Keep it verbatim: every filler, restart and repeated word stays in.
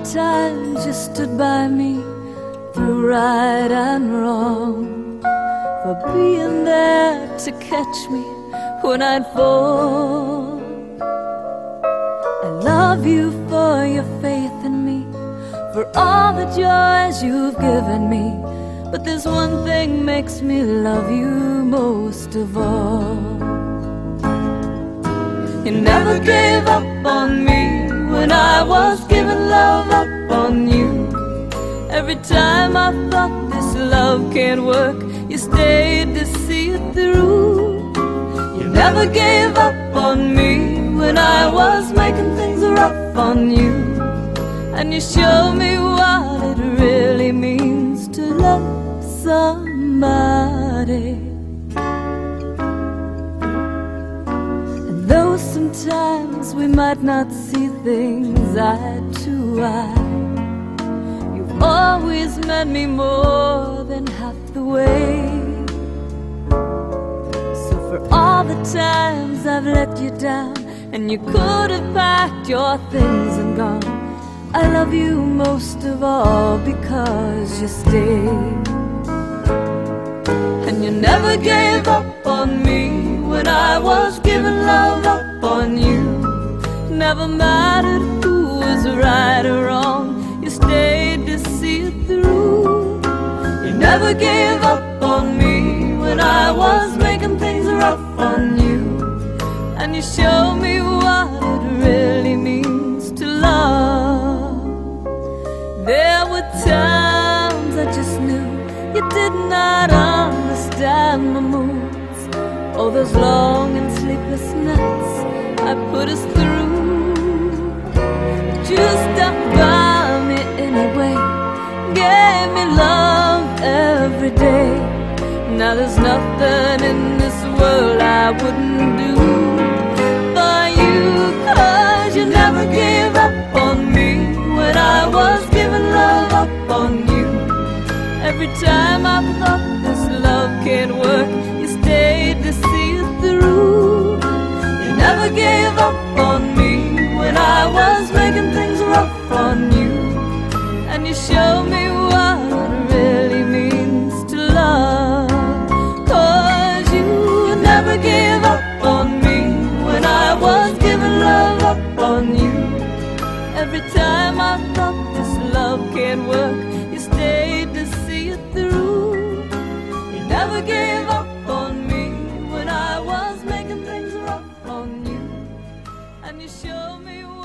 times you stood by me through right and wrong, for being there to catch me when I'd fall. I love you for your faith in me, for all the joys you've given me. But there's one thing makes me love you most of all. You never gave up on me when I was giving love up on you. Every time I thought this love can't work, you stayed to see it through. You never gave up on me when I was making things rough on you. And you showed me what it really means to love somebody. And though sometimes we might not see things eye to eye, you've always meant me more than half the way. So for all the times I've let you down and you could have packed your things and gone, I love you most of all because you stayed. And you never gave up on me when I was giving love up on you. Never mattered who was right or wrong, you stayed to see it through. You never gave up on me when I was making things rough on you. And you showed me what it really means to love. There were times I just knew you did not understand my moods. All those long and sleepless nights I put us through. But you stuck by me anyway, gave me love every day. Now there's nothing in this world I wouldn't do for you, 'cause you never gave up on me when I was giving love up on you. Every time I thought this love can't work, you stayed to see it through. You never gave up on me when I was making things rough on you. And you showed me what it really means to love. 'Cause you never gave up on me when I was giving love up on you. Every time I thought this love can't work, you stayed to see it through. You never gave up on me when I was making things rough on you. And you showed me